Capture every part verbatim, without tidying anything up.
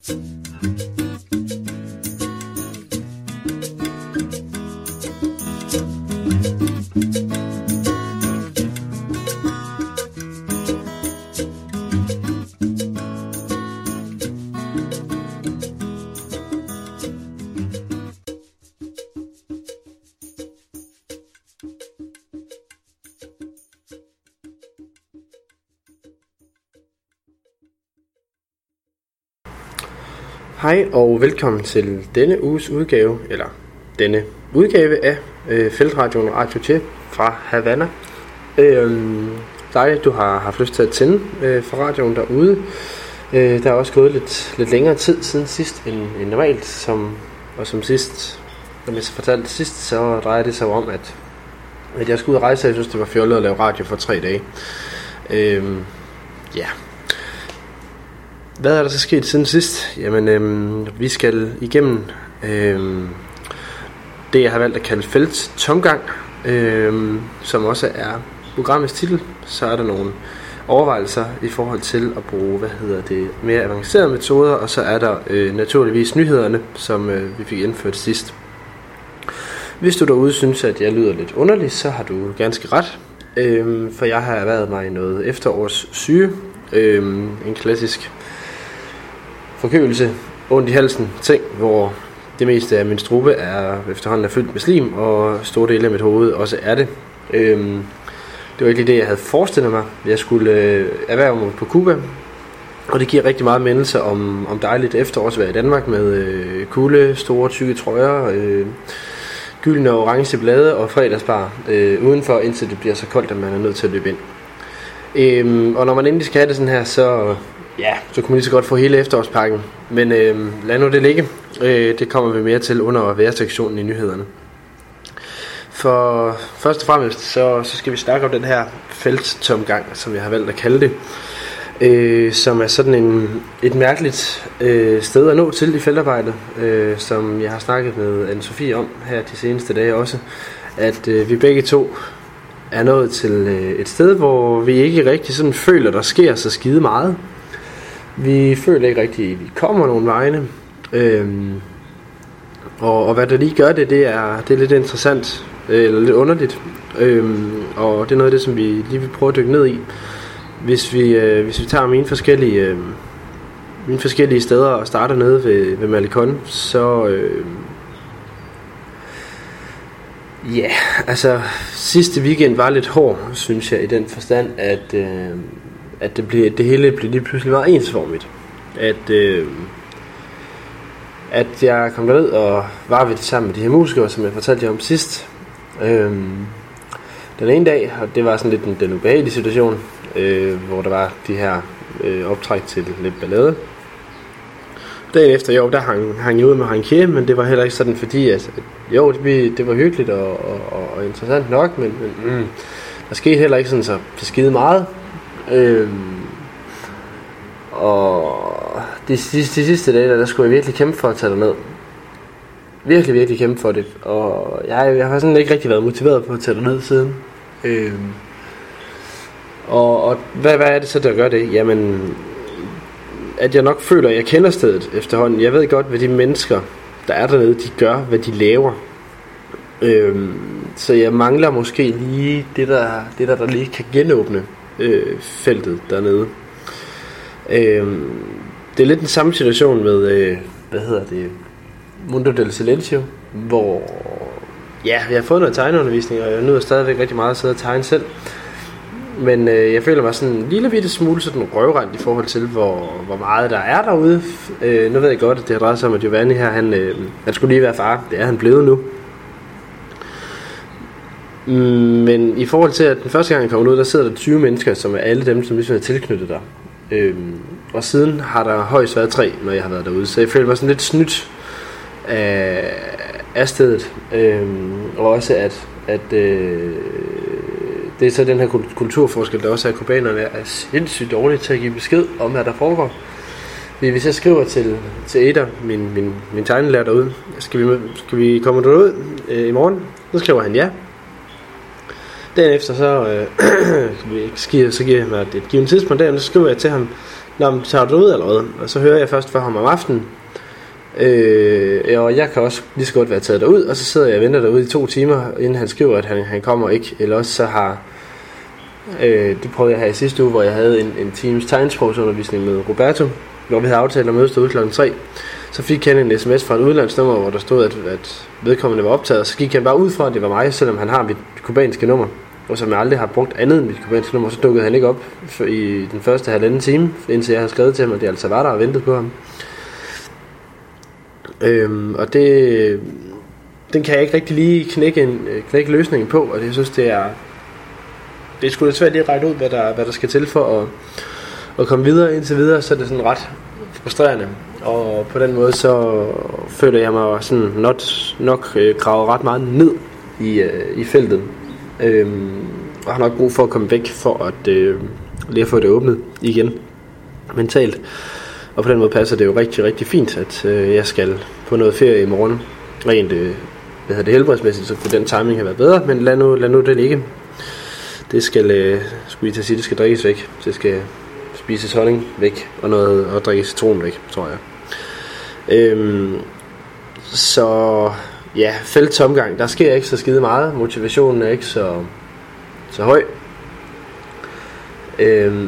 Hej og velkommen til denne uges udgave, eller denne udgave af øh, Feltradioen Radio T fra Havana. Øh, dejligt, du har haft lyst til at tænde øh, for radioen derude. Øh, der er også gået lidt, lidt længere tid siden sidst end, end normalt, som, og som sidst, som jeg fortalte sidst, så drejer det sig om, at, at jeg skulle ud og rejse, og jeg synes, det var fjollet at lave radio for tre dage. Øh, ja... Hvad er der så sket siden sidst? Jamen, øhm, vi skal igennem øhm, det, jeg har valgt at kalde felttomgang, øhm, som også er programmets titel. Så er der nogle overvejelser i forhold til at bruge, hvad hedder det, mere avancerede metoder, og så er der øh, naturligvis nyhederne, som øh, vi fik indført sidst. Hvis du derude synes, at jeg lyder lidt underlig, så har du ganske ret, øhm, for jeg har erhvervet mig noget efterårs syge, øhm, en klassisk forkølelse, ondt i halsen, ting, hvor det meste af min strube er efterhånden er fyldt med slim, og store dele af mit hoved også er det. Øhm, det var ikke det, jeg havde forestillet mig. Jeg skulle øh, erhverve mig på Cuba, og det giver rigtig meget mindelse om, om dejligt efterårsvejr i Danmark med øh, kulde, store, tykke trøjer, øh, gyldne og orange blade og fredagsbar øh, udenfor, indtil det bliver så koldt, at man er nødt til at løbe ind. Øhm, og når man endelig skal have det sådan her, så... Ja, så kunne man lige så godt få hele efterårspakken. Men øh, lad nu det ligge. øh, Det kommer vi mere til under vejrsektionen i nyhederne. For først og fremmest så, så skal vi snakke om den her felttomgang, som jeg har valgt at kalde det, øh, som er sådan en, et mærkeligt øh, sted at nå til i feltarbejdet, øh, som jeg har snakket med Anne-Sophie om her de seneste dage også. At øh, vi begge to er nået til øh, et sted, hvor vi ikke rigtig sådan føler, der sker så skide meget. Vi føler ikke rigtigt, at vi kommer nogen vegne. Øhm, og, og hvad der lige gør det, det er, det er lidt interessant, eller lidt underligt. Øhm, og det er noget af det, som vi lige vil prøve at dykke ned i. Hvis vi, øh, hvis vi tager mine forskellige, øh, mine forskellige steder og starter nede ved, ved Malecon, så... Øh, ja, yeah, altså sidste weekend var lidt hård, synes jeg, i den forstand, at... Øh, at det, blev, det hele blev lige pludselig meget ensformigt. At, øh, at jeg kom derned og var ved det sammen med de her musikere, som jeg fortalte jer om sidst. Øh, den ene dag, og det var sådan lidt en, den ubehagelige situation, øh, hvor der var de her øh, optræk til lidt ballade. Dagen efter, jo, der hang, hang jeg ud med Hanke, men det var heller ikke sådan, fordi at, at jo, det, det var hyggeligt og, og, og interessant nok, men, men mm, der skete heller ikke sådan så skide meget. Øhm, og de, de, de sidste dage, der, der skulle jeg virkelig kæmpe for at tage derned. Virkelig, virkelig kæmpe for det. Og jeg, jeg har sådan ikke rigtig været motiveret på at tage derned siden. Øhm, og og hvad, hvad er det så, der gør det? Jamen, at jeg nok føler, at jeg kender stedet efterhånden. Jeg ved godt, hvad de mennesker, der er dernede, de gør, hvad de laver. Øhm, så jeg mangler måske lige det, der, det der, der lige kan genåbne Øh, feltet dernede. øh, Det er lidt den samme situation med øh, hvad hedder det, Mundo del Silencio, hvor ja, jeg har fået noget tegneundervisning, og jeg nyder stadigvæk rigtig meget at sidde og tegne selv. Men øh, jeg føler mig sådan en lille bitte smule sådan røvrendt i forhold til hvor, hvor meget der er derude. øh, Nu ved jeg godt, at det har drejet sig om, at Giovanni her, han, øh, han skulle lige være far. Det er han blevet nu. Men i forhold til, at den første gang jeg kom ud, der sidder der tyve mennesker, som er alle dem, som ligesom er tilknyttet der. Øhm, og siden har der højst været tre, når jeg har været derude. Så jeg føler mig sådan lidt snydt af, af stedet. Øhm, og også at, at øh, det er så den her kulturforskel, der også er, at kubanerne er sindssygt dårlige til at give besked om, hvad der foregår. Hvis jeg skriver til, til Eder, min, min, min tegnelærer derude, skal vi, skal vi komme derud øh, i morgen? Så skriver han ja. Dagen efter så, øh, så giver jeg mig et givet tidspunkt, dagen, så skriver jeg til ham, Nå, men tager du ud allerede? Og så hører jeg først fra ham om aftenen. Øh, og jeg kan også lige så godt være taget derud, og så sidder jeg og venter derude i to timer, inden han skriver, at han, han kommer ikke. Eller også så har, øh, det prøvede jeg her i sidste uge, hvor jeg havde en, en times tegnsprogsundervisning med Roberto, hvor vi havde aftalt at mødes derude klokken tre. Så fik han en sms fra et udlandsnummer, hvor der stod, at, at vedkommende var optaget, og så gik han bare ud fra, at det var mig, selvom han har mit kubanske nummer. Og som jeg aldrig har brugt andet end mit kubanske nummer, så dukkede han ikke op i den første halvanden time, indtil jeg havde skrevet til ham, at det altså var der og ventede på ham. Øhm, og det, den kan jeg ikke rigtig lige knække, en, knække løsningen på, og jeg synes, det er, det er sgu da svært lige at række ud, hvad der, hvad der skal til for at, at komme videre. Indtil videre, så er det sådan ret frustrerende, og på den måde, så føler jeg mig sådan not, nok øh, gravet ret meget ned i, øh, i feltet. Øhm, og har nok brug for at komme væk for at øh, lige at få det åbnet igen mentalt. Og på den måde passer det jo rigtig, rigtig fint, at øh, jeg skal på noget ferie i morgen. Rent øh, hvad hedder det, helbredsmæssigt, så kunne den timing have været bedre, men lad nu, lad nu det ligge. Det skal, øh, skulle I til at sige, det skal drikkes væk. Det skal spises honning væk, og noget og drikke citron væk, tror jeg. Øhm, så ja, felttomgang, der sker ikke så skide meget. Motivationen er ikke så, så høj. Øhm,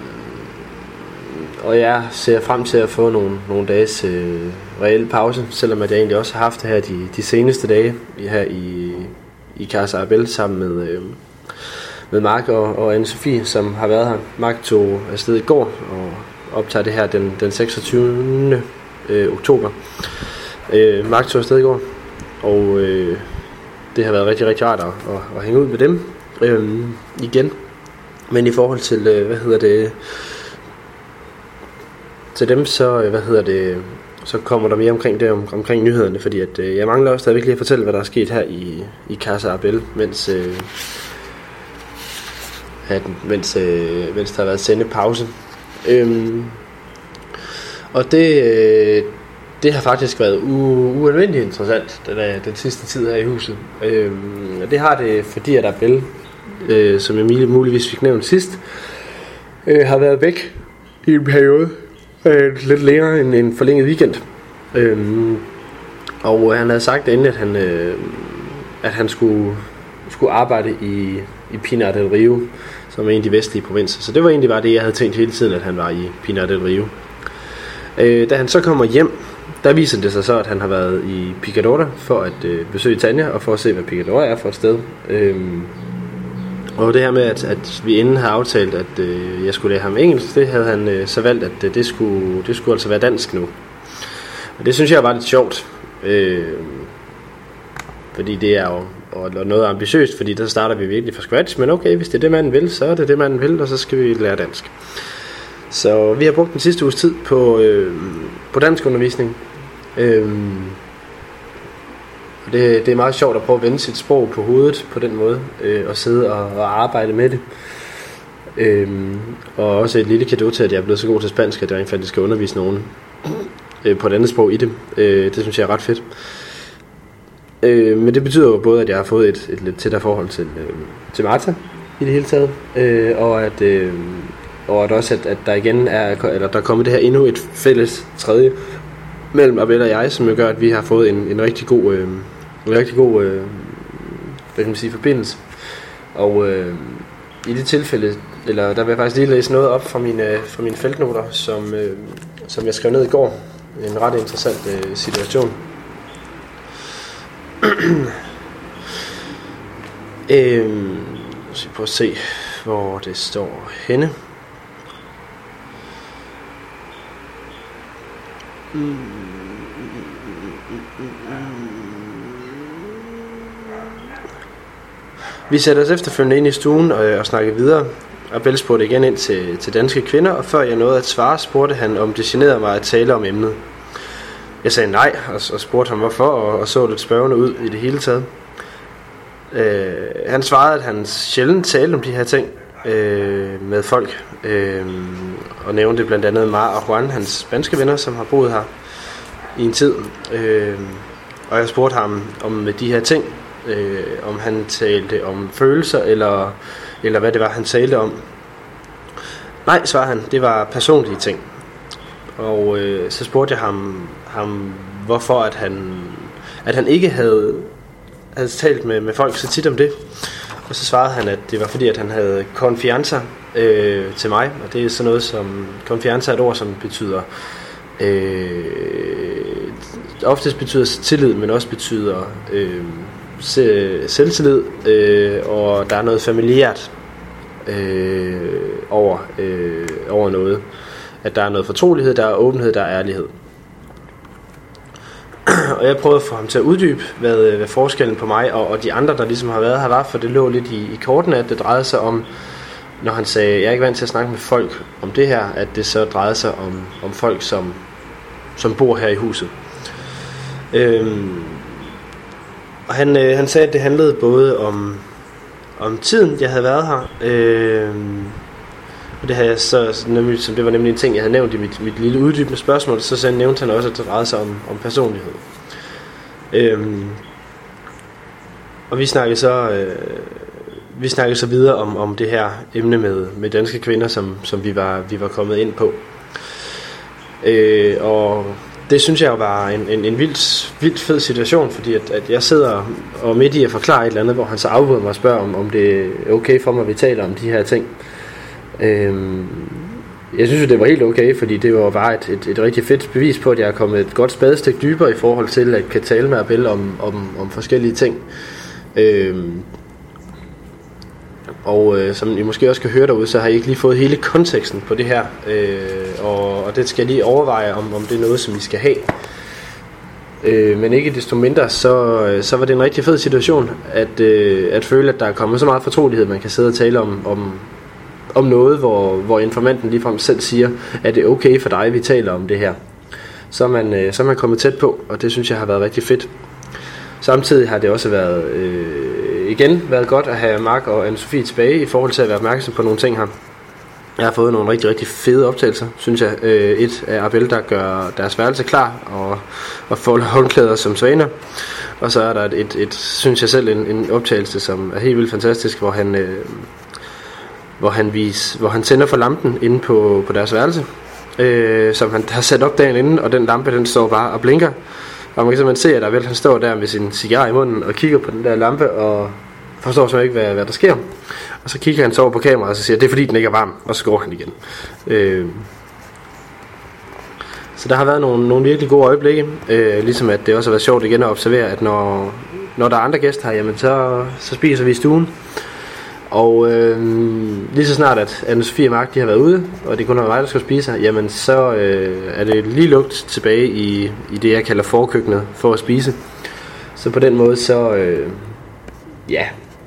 og jeg ser frem til at få nogle, nogle dages øh, reel pause, selvom at jeg egentlig også har haft det her de, de seneste dage her i, i Casa Abel sammen med, øh, med Mark og, og Anne-Sophie, som har været her. Mark tog afsted i går og optager det her den, den seksogtyvende Øh, oktober. Øh, Mark tog afsted i går, og øh, det har været rigtig, rigtig rart at, at, at hænge ud med dem øh, igen. Men i forhold til, øh, hvad hedder det, til dem, så, øh, hvad hedder det, så kommer der mere omkring det, om, omkring nyhederne, fordi at, øh, jeg mangler også stadigvæk lige at fortælle, hvad der er sket her i, i Casa Abel, mens, øh, at, mens, øh, mens der har været sendepause. Øh, Og det, øh, det har faktisk været u- ualmindeligt interessant den, den sidste tid her i huset. Øh, og det har det, fordi at Abel, øh, som Emilie muligvis fik nævnt sidst, øh, har været væk i en periode. Øh, lidt længere end en forlænget weekend. Øh, og han havde sagt inden, at han, øh, at han skulle, skulle arbejde i, i Pinar del Rio, som er en af de vestlige provinser. Så det var egentlig bare det, jeg havde tænkt hele tiden, at han var i Pinar del Rio. Øh, da han så kommer hjem, der viser det sig så, at han har været i Picadora for at øh, besøge Tanja og for at se, hvad Picadora er for et sted. Øh, og det her med, at, at vi inden havde aftalt, at øh, jeg skulle lære ham engelsk, det havde han øh, så valgt, at øh, det, skulle, det skulle altså være dansk nu. Og det synes jeg var lidt sjovt, øh, fordi det er jo noget ambitiøst, fordi der starter vi virkelig fra scratch, men okay, hvis det er det, man vil, så er det det, man vil, og så skal vi lære dansk. Så vi har brugt den sidste uges tid på, øh, på dansk undervisning. Øh, det, det er meget sjovt at prøve at vende sit sprog på hovedet på den måde, øh, og sidde og, og arbejde med det. Øh, og også et lille cadeau til, at jeg er blevet så god til spansk, at jeg rent faktisk skal undervise nogen øh, på et andet sprog i det. Øh, det synes jeg er ret fedt. Øh, men det betyder jo både, at jeg har fået et, et lidt tættere forhold til, øh, til Martha i det hele taget, øh, og at... Øh, Og at også, at, at der igen er, eller der er kommet det her endnu et fælles tredje mellem Abel og jeg, som jo gør, at vi har fået en, en rigtig god, øh, en rigtig god øh, hvad kan man sige, forbindelse. Og øh, i det tilfælde, eller der vil jeg faktisk lige læse noget op fra mine, fra mine feltnoter, som, øh, som jeg skrev ned i går. En ret interessant øh, situation. øh, så prøv at se, hvor det står henne. Vi satte os efterfølgende ind i stuen og, og snakkede videre. Abel spurgte igen ind til, til danske kvinder, og før jeg nåede at svare, spurgte han, om det generede mig at tale om emnet. Jeg sagde nej, og, og spurgte ham hvorfor, og, og så lidt spørgende ud i det hele taget. Øh, han svarede, at han sjældent talte om de her ting øh, med folk, øh, og nævnte blandt andet Mar og Juan, hans spanske venner, som har boet her i en tid. Øh, og jeg spurgte ham om de her ting, øh, om han talte om følelser, eller, eller hvad det var, han talte om. Nej, svarede han, det var personlige ting. Og øh, så spurgte jeg ham, ham hvorfor at han, at han ikke havde, havde talt med, med folk så tit om det. Og så svarede han, at det var fordi, at han havde konfiancer øh, til mig. Og det er sådan noget som, konfiancer er et ord, som betyder, øh, oftest betyder tillid, men også betyder øh, selvtillid. Øh, og der er noget familiært øh, over, øh, over noget. At der er noget fortrolighed, der er åbenhed, der er ærlighed. Og jeg prøvede at få ham til at uddybe, hvad, hvad forskellen på mig og, og de andre, der ligesom har været her, var, for det lå lidt i, i kortene, at det drejede sig om, når han sagde, jeg er ikke vant til at snakke med folk om det her, at det så drejede sig om, om folk, som, som bor her i huset. Øhm, og han, øh, han sagde, at det handlede både om, om tiden, jeg havde været her, øhm, og det, havde jeg så, nemlig, som det var nemlig en ting, jeg havde nævnt i mit, mit lille uddybende spørgsmål, så, så nævnte han også, at det drejede sig om, om personlighed. Øhm, og vi snakkede så, øh, vi snakkede så videre om, om det her emne med, med danske kvinder, som, som vi, var, vi var kommet ind på. Øh, og det synes jeg jo var en, en, en vildt, vildt fed situation, fordi at, at jeg sidder og midt i at forklare et eller andet, hvor han så afbryder mig og spørger, om, om det er okay for mig, at vi taler om de her ting. Øhm, jeg synes jo det var helt okay, fordi det var bare et, et, et rigtig fedt bevis på, at jeg er kommet et godt spadestik dybere i forhold til at kan tale med Abel om, om, om forskellige ting. øhm, Og øh, som I måske også kan høre derude, så har I ikke lige fået hele konteksten på det her, øh, og, og det skal jeg lige overveje, om, om det er noget, som I skal have. Øh, men ikke desto mindre, så, så var det en rigtig fed situation, at, øh, at føle, at der er kommet så meget fortrolighed, man kan sidde og tale om, om, om noget, hvor, hvor informanten ligefrem selv siger, at det er okay for dig, vi taler om det her. Så er man, øh, så er man kommet tæt på, og det synes jeg har været rigtig fedt. Samtidig har det også været, øh, igen været godt at have Mark og Anne-Sophie tilbage i forhold til at være opmærksom på nogle ting her. Jeg har fået nogle rigtig, rigtig fede optagelser, synes jeg. Øh, et af Abel, der gør deres værelse klar og, og folder håndklæder som svaner. Og så er der et, et, et synes jeg selv, en, en optagelse, som er helt vildt fantastisk, hvor han, øh, hvor han, vis, hvor han tænder for lampen inde på, på deres værelse, øh, som han har sat op dagen inden, og den lampe, den står bare og blinker. Og man kan simpelthen se, at Abel, han står der med sin cigar i munden og kigger på den der lampe og forstår så ikke, hvad, hvad der sker. Og så kigger han så over på kameraet og så siger, det er fordi den ikke er varm, og så går han igen. Øh, så der har været nogle, nogle virkelig gode øjeblikke, øh, ligesom at det også har været sjovt igen at observere, at når, når der er andre gæster her, jamen så, så spiser vi i stuen. Og øh, lige så snart at Anne-Sophie og Mark, de har været ude, og det kun er mig, der skal spise her, jamen så øh, er det lige lugt tilbage i, i det, jeg kalder forkøkkenet for at spise. Så på den måde, så øh, ja,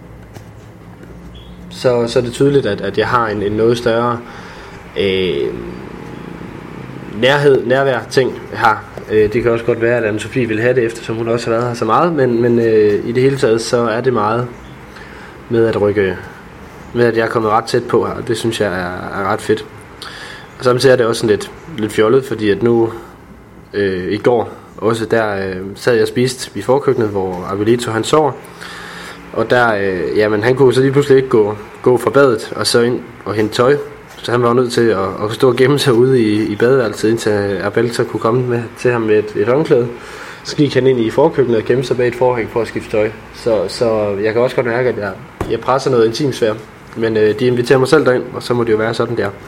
så, så er det tydeligt, at, at jeg har en, en noget større øh, nærhed, nærvær ting her. Øh, det kan også godt være, at Anne-Sophie vil have det, eftersom hun også har været her så meget, men, men øh, i det hele taget, så er det meget med at rykke, med at jeg er kommet ret tæt på her, og det synes jeg er, er ret fedt. Og samtidig er det også sådan lidt, lidt fjollet, fordi at nu øh, i går også der øh, sad jeg og spiste i forkøkkenet, hvor Abelito han sover, og der, øh, jamen han kunne så lige pludselig ikke gå, gå fra badet og så ind og hente tøj, så han var nødt til at, at stå og gemme sig ude i, i badeværelset, indtil Abel så kunne komme med, til ham med et, et håndklæde. Så gik han ind i forkøkkenet og gemme sig bag et forhæng for at skifte tøj. Så, så jeg kan også godt mærke, at jeg, jeg presser noget intimsfære. Men øh, de inviterer mig selv derind, og så må det jo være sådan der.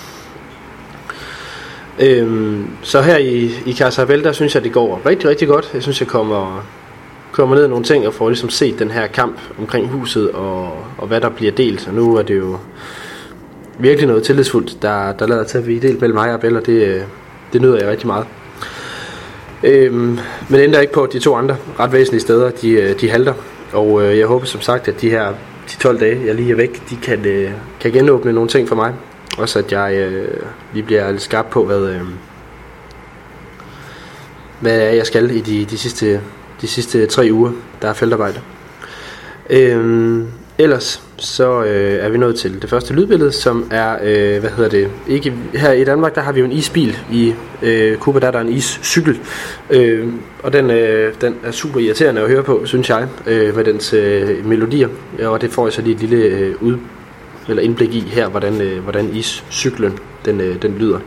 Øhm, så her i, i Casa Abel, der synes jeg, det går rigtig, rigtig godt. Jeg synes, jeg kommer, kommer ned i nogle ting og får ligesom set den her kamp omkring huset og, og hvad der bliver delt. Og nu er det jo virkelig noget tillidsfuldt, der, der lader til at blive delt mellem mig og Abel, og det, det nyder jeg rigtig meget. Øhm, men ændrer ikke på, at de to andre ret væsentlige steder, de, de halter. Og øh, jeg håber som sagt, at de her de tolv dage, jeg lige er væk, de kan, øh, kan genåbne nogle ting for mig. Også at jeg øh, lige bliver lidt skarp på, hvad, øh, hvad jeg skal i de, de, sidste, de sidste tre uger, der er feltarbejde. Øhm, ellers så øh, er vi nået til det første lydbillede, som er, øh, hvad hedder det, ikke her i Danmark, der har vi jo en isbil. I øh, Cuba, der er der en iscykel, øh, og den, øh, den er super irriterende at høre på, synes jeg, øh, med dens øh, melodier, og det får jeg så lige et lille øh, ud, eller indblik i her, hvordan, øh, hvordan iscyklen den, øh, den lyder.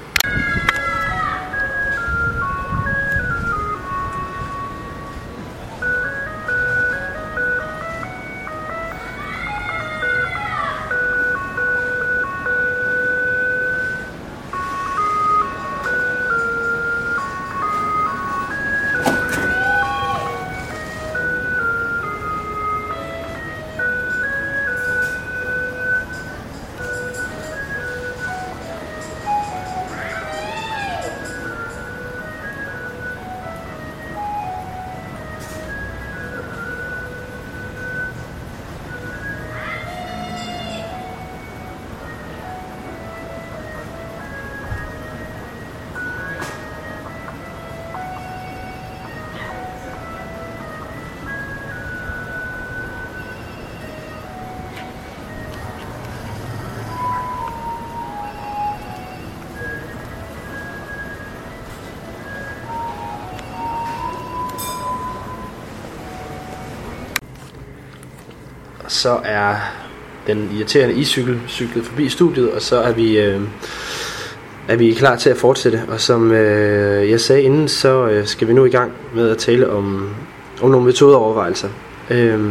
Så er den irriterende iscykel cyklet forbi studiet, og så er vi, øh, er vi klar til at fortsætte. Og som øh, jeg sagde inden, så øh, skal vi nu i gang med at tale om, om nogle metodeovervejelser. Øh,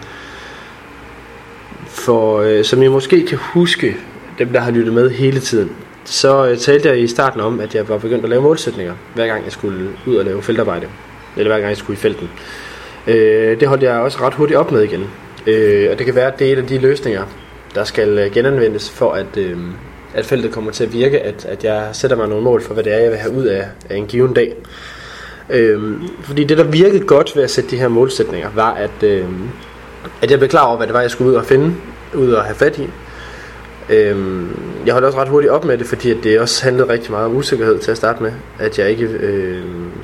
for øh, som I måske kan huske, dem der har lyttet med hele tiden, så øh, talte jeg i starten om, at jeg var begyndt at lave målsætninger, hver gang jeg skulle ud og lave feltarbejde, eller hver gang jeg skulle i felten. Øh, det holdt jeg også ret hurtigt op med igen. Øh, og det kan være, at det er en af de løsninger, der skal genanvendes for, at, øh, at feltet kommer til at virke, at, at jeg sætter mig nogle mål for, hvad det er, jeg vil have ud af, af en given dag. Øh, fordi det, der virkede godt ved at sætte de her målsætninger, var, at, øh, at jeg blev klar over, hvad det var, jeg skulle ud og finde, ud og have fat i. Øh, jeg holdt også ret hurtigt op med det, fordi at det også handlede rigtig meget om usikkerhed til at starte med, at jeg ikke øh,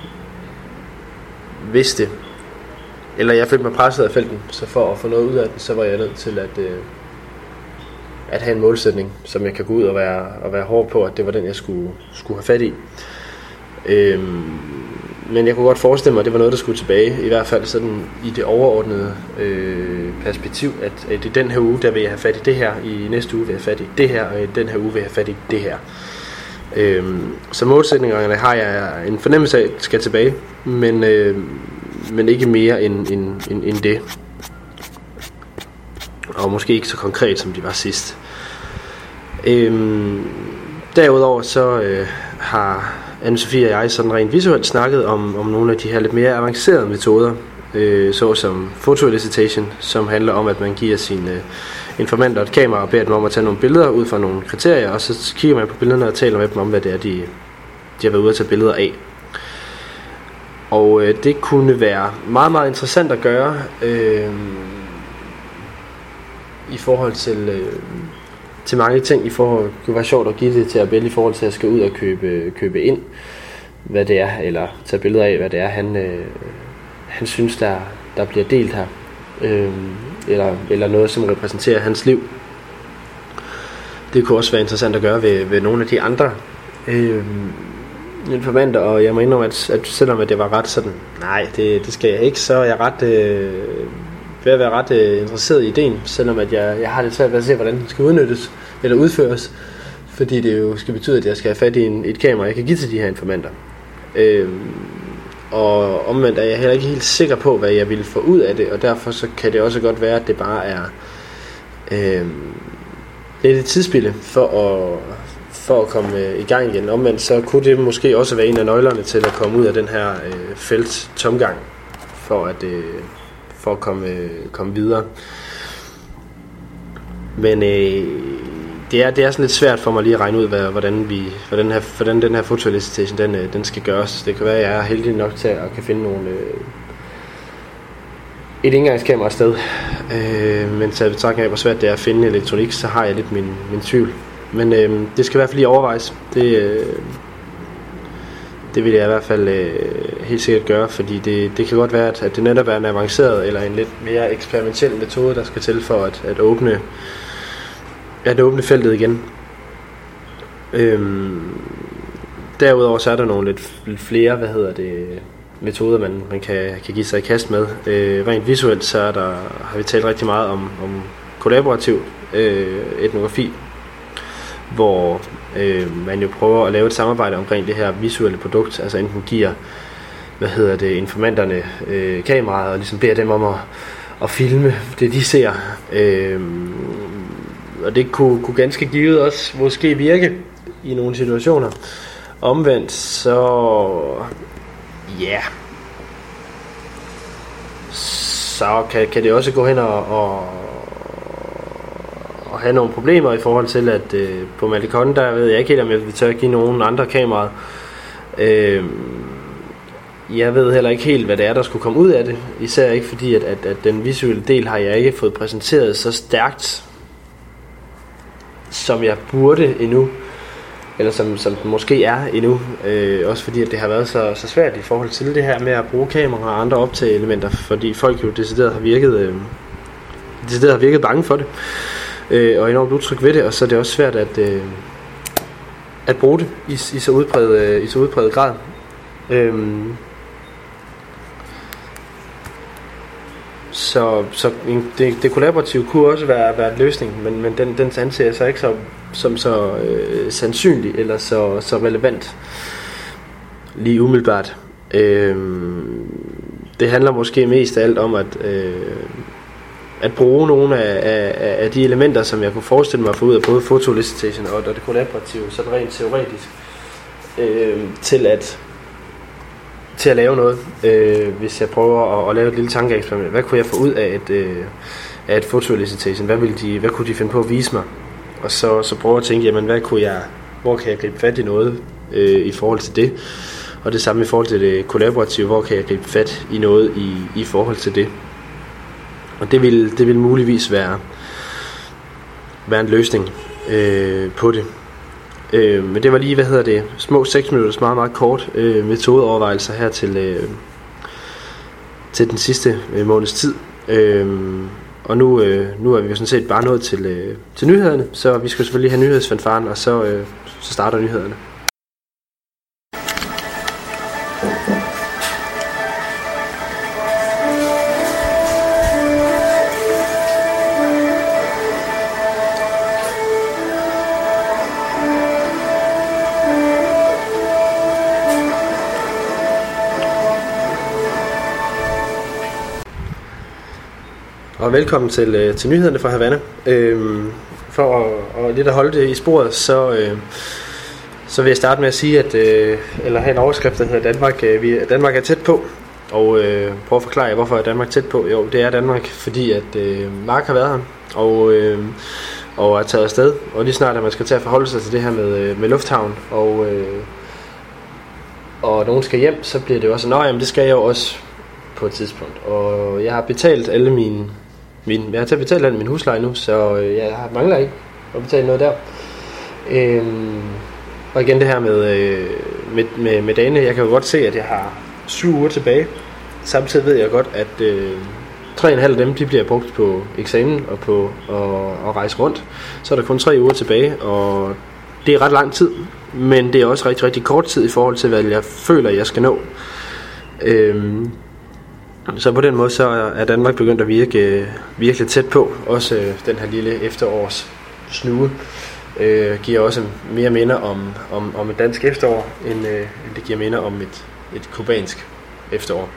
vidste, eller jeg følte mig presset af felten, så for at få noget ud af den, så var jeg nødt til at, øh, at have en målsætning, som jeg kan gå ud og være, og være hård på, at det var den, jeg skulle, skulle have fat i. Øhm, men jeg kunne godt forestille mig, at det var noget, der skulle tilbage, i hvert fald sådan i det overordnede øh, perspektiv, at, at i den her uge, der vil jeg have fat i det her, i næste uge vil jeg have fat i det her, og i den her uge vil jeg have fat i det her. Øhm, så målsætningerne har jeg en fornemmelse af, skal tilbage, men... Øh, men ikke mere end, end, end, end det. Og måske ikke så konkret, som de var sidst. Øhm, derudover så øh, har Anne-Sophie og jeg sådan rent visuelt snakket om, om nogle af de her lidt mere avancerede metoder, øh, såsom photoelicitation, som handler om, at man giver sine øh, informanter et kamera og beder dem om at tage nogle billeder ud fra nogle kriterier, og så kigger man på billederne og taler med dem om, hvad det er, de, de har været ude at tage billeder af. Og øh, det kunne være meget, meget interessant at gøre øh, i forhold til, øh, til mange ting. I forhold, det kunne være sjovt at give det til Abel i forhold til at skal ud og købe, købe ind, hvad det er, eller tage billeder af, hvad det er, han, øh, han synes, der, der bliver delt her. Øh, eller, eller noget, som repræsenterer hans liv. Det kunne også være interessant at gøre ved, ved nogle af de andre øh, informanter, og jeg må indrømme, at, at selvom at det var ret sådan, nej, det, det skal jeg ikke, så er jeg ret øh, ved at være ret øh, interesseret i ideen, selvom at jeg, jeg har det svært ved at se, hvordan den skal udnyttes eller udføres, fordi det jo skal betyde, at jeg skal have fat i en, et kamera, jeg kan give til de her informanter. Øh, og omvendt er jeg heller ikke helt sikker på, hvad jeg vil få ud af det, og derfor så kan det også godt være, at det bare er øh, lidt et tidsspilde for at for at komme øh, i gang igen. Omvendt så kunne det måske også være en af nøglerne til at komme ud af den her øh, felt tomgang, for at øh, for at komme øh, komme videre. Men øh, det er det er sådan lidt svært for mig lige at regne ud, hvad, hvordan vi hvordan her hvordan den her photoelicitation den øh, den skal gøres. Det kan være, at jeg er heldig nok til at kan finde nogle øh, et indgangskamera et sted. Øh, men så betragtning af, hvor svært det er at finde elektronik, så har jeg lidt min min tvivl. Men øh, det skal i hvert fald lige overvejes. Det, øh, det vil jeg i hvert fald øh, helt sikkert gøre, fordi det, det kan godt være, at, at det netop er en avanceret eller en lidt mere eksperimentel metode, der skal til for at, at, åbne, at åbne feltet igen. Øh, derudover så er der nogle lidt, lidt flere, hvad hedder det, metoder, man, man kan, kan give sig i kast med. Øh, rent visuelt så er der, har vi talt rigtig meget om, om kollaborativ øh, etnografi, hvor øh, man jo prøver at lave et samarbejde omkring det her visuelle produkt, altså enten giver, hvad hedder det, informanterne øh, kameraet og ligesom beder dem om at, at filme det de ser, øh, og det kunne, kunne ganske givet også måske virke i nogle situationer. Omvendt så ja yeah. så kan, kan det også gå hen og, og, og have nogle problemer i forhold til, at øh, på Malicon, der ved jeg ikke helt, om jeg vil tør at give nogen andre kameraer. Øh, jeg ved heller ikke helt, hvad det er, der skulle komme ud af det. Især ikke fordi, at, at, at den visuelle del har jeg ikke fået præsenteret så stærkt, som jeg burde endnu. Eller som, som den måske er endnu. Øh, også fordi, at det har været så, så svært i forhold til det her med at bruge kamera og andre optageelementer. Fordi folk jo decideret har virket, øh, decideret har virket bange for det. Øh, og enormt utryg ved det. Og så er det også svært at, øh, at bruge det i, i, så udpræget, øh, i så udpræget grad. Øh, Så, så det, det kollaborative kunne også være, være en løsning, men, men den, den anser jeg så ikke så, som så øh, sandsynlig eller så, så relevant lige umiddelbart. Øh, det handler måske mest af alt om at, øh, at bruge nogle af, af, af de elementer, som jeg kunne forestille mig at få ud af både Photolicitation og, og det kollaborative, sådan rent teoretisk, øh, til at til at lave noget, øh, hvis jeg prøver at, at lave et lille tankeeksperiment. Hvad kunne jeg få ud af et, øh, af et Photolicitation? Hvad, ville de, hvad kunne de finde på at vise mig? Og så, så prøve at tænke, jamen, hvad kunne jeg, hvor kan jeg gribe fat i noget øh, i forhold til det? Og det samme i forhold til det kollaborative, hvor kan jeg gribe fat i noget i, i forhold til det? Og det vil, det vil muligvis være, være en løsning øh, på det. Øh, men det var lige, hvad hedder det, små seks minutters meget, meget kort øh, metodeovervejelser her til, øh, til den sidste øh, måneds tid. Øh, og nu, øh, nu er vi jo sådan set bare nået til, øh, til nyhederne, så vi skal selvfølgelig have nyhedsfanfaren, og så, øh, så starter nyhederne. Og velkommen til, øh, til nyhederne fra Havana. Øhm, for at, at lidt at holde det i sporet, så, øh, så vil jeg starte med at sige, at, øh, eller have en overskrift, der hedder Danmark, øh, vi, Danmark er tæt på. Og øh, prøve at forklare, hvorfor er Danmark tæt på. Jo, det er Danmark, fordi at øh, Mark har været her, og, øh, og er taget afsted. Og lige snart, at man skal til at forholde sig til det her med, øh, med lufthavn, og, øh, og nogen skal hjem, så bliver det jo også, nå jamen, det skal jeg jo også på et tidspunkt. Og jeg har betalt alle mine Min, jeg har til at betale min husleje nu, så øh, jeg mangler ikke at betale noget der. Øhm, og igen det her med, øh, med, med, med dagene, jeg kan jo godt se, at jeg har syv uger tilbage. Samtidig ved jeg godt, at øh, tre og en halv af dem, de bliver brugt på eksamen og på at, at rejse rundt. Så er der kun tre uger tilbage, og det er ret lang tid, men det er også rigtig, rigtig kort tid i forhold til, hvad jeg føler, jeg skal nå. Øhm, Så på den måde så er Danmark begyndt at virke virkelig tæt på. Også øh, den her lille efterårs snue øh, giver også mere minder om, om, om et dansk efterår, end, øh, end det giver minder om et, et kubansk efterår.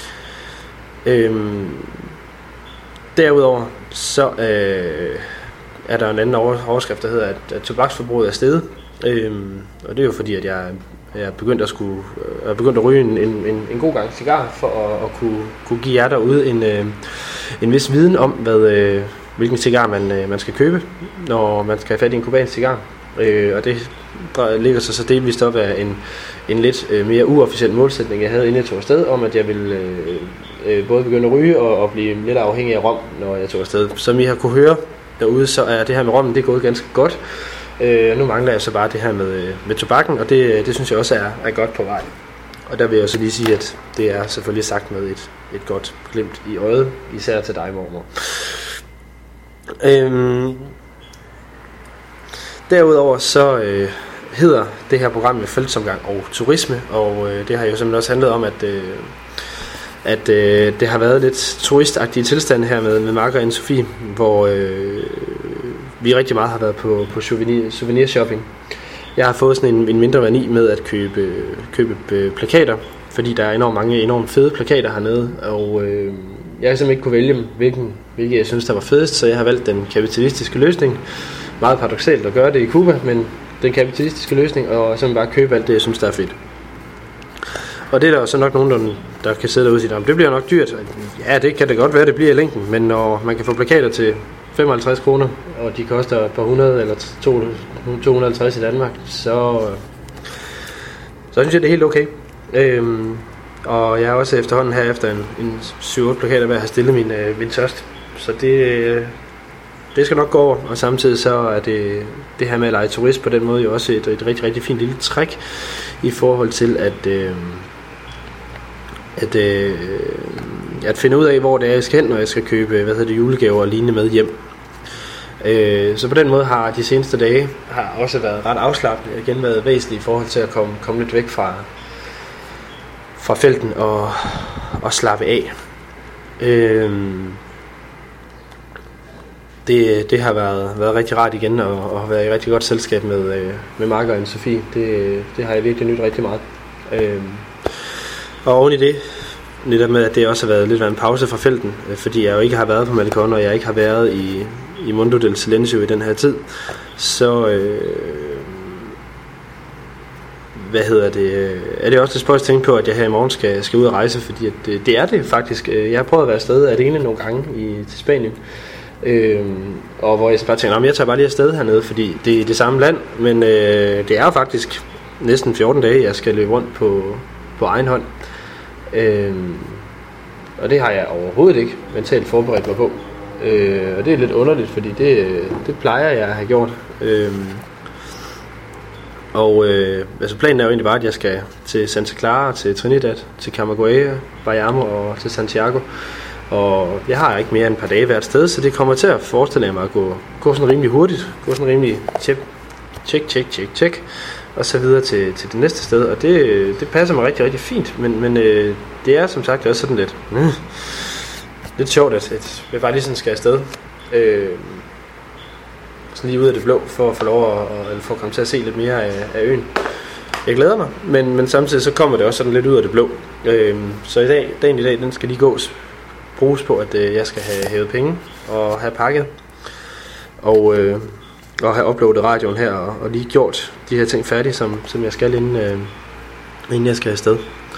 Øhm, derudover så øh, er der en anden overskrift, der hedder, at, at tobaksforbruget er steget. Øhm, og det er jo fordi, at jeg Jeg er begyndt at, skulle, er begyndt at ryge en, en, en god gang cigar for at, at kunne, kunne give jer derude en, en vis viden om, hvad, hvilken cigar man, man skal købe, når man skal have fat i en kubansk cigar. Og det ligger sig så delvist op af en, en lidt mere uofficiel målsætning, jeg havde inden jeg tog afsted, om at jeg ville øh, både begynde at ryge og, og blive lidt afhængig af rom, når jeg tog afsted. Som I har kunne høre derude, så er det her med rommen, det er gået ganske godt. Øh, nu mangler jeg så bare det her med, med tobakken, og det, det synes jeg også er, er godt på vej. Og der vil jeg også lige sige, at det er selvfølgelig sagt med et, et godt glimt i øjet, især til dig, mormor. Øhm, derudover så øh, hedder det her program med feltomgang og turisme, og øh, det har jo simpelthen også handlet om, at, øh, at øh, det har været lidt turistagtige tilstande her med, med Mark og Anne-Sophie, hvor... Øh, vi rigtig meget har været på, på souvenir, souvenir shopping. Jeg har fået sådan en, en mindre mani med at købe, købe plakater, fordi der er enormt mange enormt fede plakater hernede, og øh, jeg har simpelthen ikke kunne vælge, hvilken, hvilken jeg synes, der var fedest, så jeg har valgt den kapitalistiske løsning. Meget paradoksalt at gøre det i Cuba, men den kapitalistiske løsning, og simpelthen bare købe alt det, jeg synes, der er fedt. Og det er der jo så nok nogen, der, der kan sidde derude og sige, det bliver nok dyrt. Ja, det kan det godt være, det bliver i længden, men når man kan få plakater til femoghalvtreds kroner, og de koster et par hundrede eller to hundrede og halvtreds i Danmark, så, så synes jeg, det er helt okay. Øhm, og jeg er også efterhånden her efter en, en syv otte plakater ved at have stillet min, øh, min tørst. Så det, øh, det skal nok gå over, og samtidig så er det, det her med at lege turist på den måde jo også et, et rigtig, rigtig fint lille træk i forhold til at, øh, at, øh, at finde ud af, hvor det er, jeg skal hen, når jeg skal købe hvad hedder det, julegaver og lignende med hjem. Øh, så på den måde har de seneste dage har også været ret afslappende, igen været væsentligt i forhold til at komme, komme lidt væk fra, fra felten og, og slappe af. Øh, Det, det har været, været rigtig rart igen, og, og har været i rigtig godt selskab med, øh, med Mark og Anne-Sophie. Det, det har jeg virkelig nyt rigtig meget. Øh, og oven i det, netop med, at det også har været lidt af en pause fra felten, øh, fordi jeg jo ikke har været på Malecon, og jeg ikke har været i, i Mundo del Silencio i den her tid, så øh, hvad hedder det, er det også lidt spøjst at tænke på, at jeg her i morgen skal, skal ud og rejse, fordi at det, det er det faktisk. Jeg har prøvet at være afsted alene nogle gange i, til Spanien, Øhm, og hvor jeg bare tænker, jeg tager bare lige afsted hernede, fordi det er det samme land, men øh, det er jo faktisk næsten fjorten dage, jeg skal løbe rundt på, på egen hånd, øhm, og det har jeg overhovedet ikke mentalt forberedt mig på, øh, og det er lidt underligt, fordi det, det plejer jeg at have gjort, øhm, og øh, altså planen er jo egentlig bare, at jeg skal til Santa Clara, til Trinidad, til Camagüey, Bayamo og til Santiago. Og jeg har ikke mere end et par dage hvert sted, så det kommer til at forestille mig at gå, gå sådan rimelig hurtigt. Gå sådan rimelig tjek, tjek, tjek, tjek, tjek, og så videre til, til det næste sted. Og det, det passer mig rigtig, rigtig fint. Men, men øh, det er som sagt også sådan lidt, mm, lidt sjovt, at, at jeg bare lige sådan skal afsted. Øh, sådan lige ud af det blå, for at få lov at, eller for at komme til at se lidt mere af, af øen. Jeg glæder mig, men, men samtidig så kommer det også sådan lidt ud af det blå. Øh, så i dag, dagen i dag, den skal lige gås. Bruges på, at øh, jeg skal have hævet penge og have pakket og, øh, og have uploadet radioen her og, og lige gjort de her ting færdige, som, som jeg skal inden, øh, inden jeg skal afsted.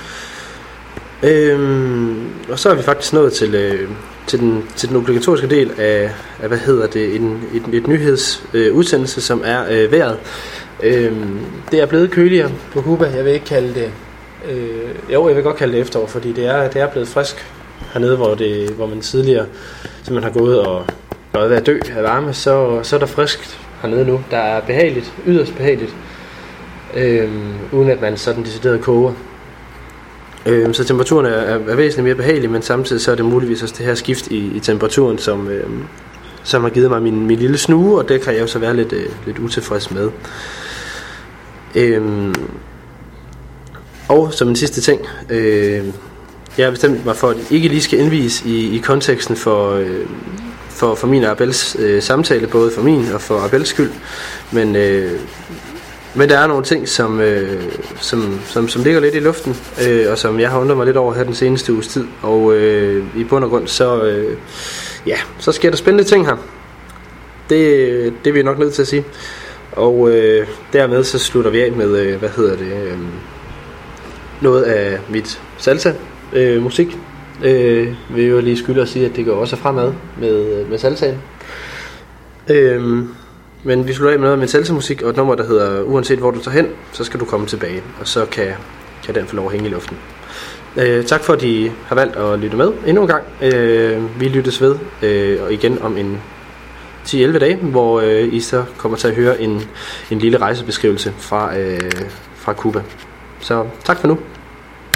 Øhm, og så er vi faktisk nået til, øh, til, den, til den obligatoriske del af, af hvad hedder det, en, et, et nyhedsudsendelse, øh, som er øh, vejret. Øhm, det er blevet køligere på Cuba. Jeg vil ikke kalde det øh, jo, jeg vil godt kalde det efterår, fordi det er, det er blevet frisk hernede, hvor, det, hvor man tidligere man har gået og været ved at dø af varme, så, så er der friskt hernede nu. Der er behageligt, yderst behageligt, øhm, uden at man sådan decideret koger. Øhm, så temperaturen er, er, er væsentligt mere behagelig, men samtidig så er det muligvis også det her skift i, i temperaturen, som, øhm, som har givet mig min, min lille snue, og det kan jeg jo så være lidt, øh, lidt utilfreds med. Øhm, og som en sidste ting, øh, jeg har bestemt mig for, at ikke lige skal indvise i, i konteksten for, øh, for, for min og Abels øh, samtale, både for min og for Abels skyld. Men, øh, men der er nogle ting, som, øh, som, som, som ligger lidt i luften, øh, og som jeg har undret mig lidt over her den seneste uges tid. Og øh, i bund og grund, så, øh, ja, så sker der spændende ting her. Det, det er vi nok nødt til at sige. Og øh, dermed så slutter vi af med, øh, hvad hedder det, øh, noget af mit salsa. Øh, musik øh, vil jo lige skylde at sige, at det går også fremad med, med salsaen. Øh, men vi slutter af med noget med salsa-musik og et nummer, der hedder Uanset hvor du tager hen, så skal du komme tilbage, og så kan, kan den få lov at hænge i luften. Øh, tak for, at I har valgt at lytte med endnu en gang. Øh, vi lyttes ved øh, og igen om en ti til elleve dage, hvor øh, I så kommer til at høre en, en lille rejsebeskrivelse fra, øh, fra Cuba. Så tak for nu.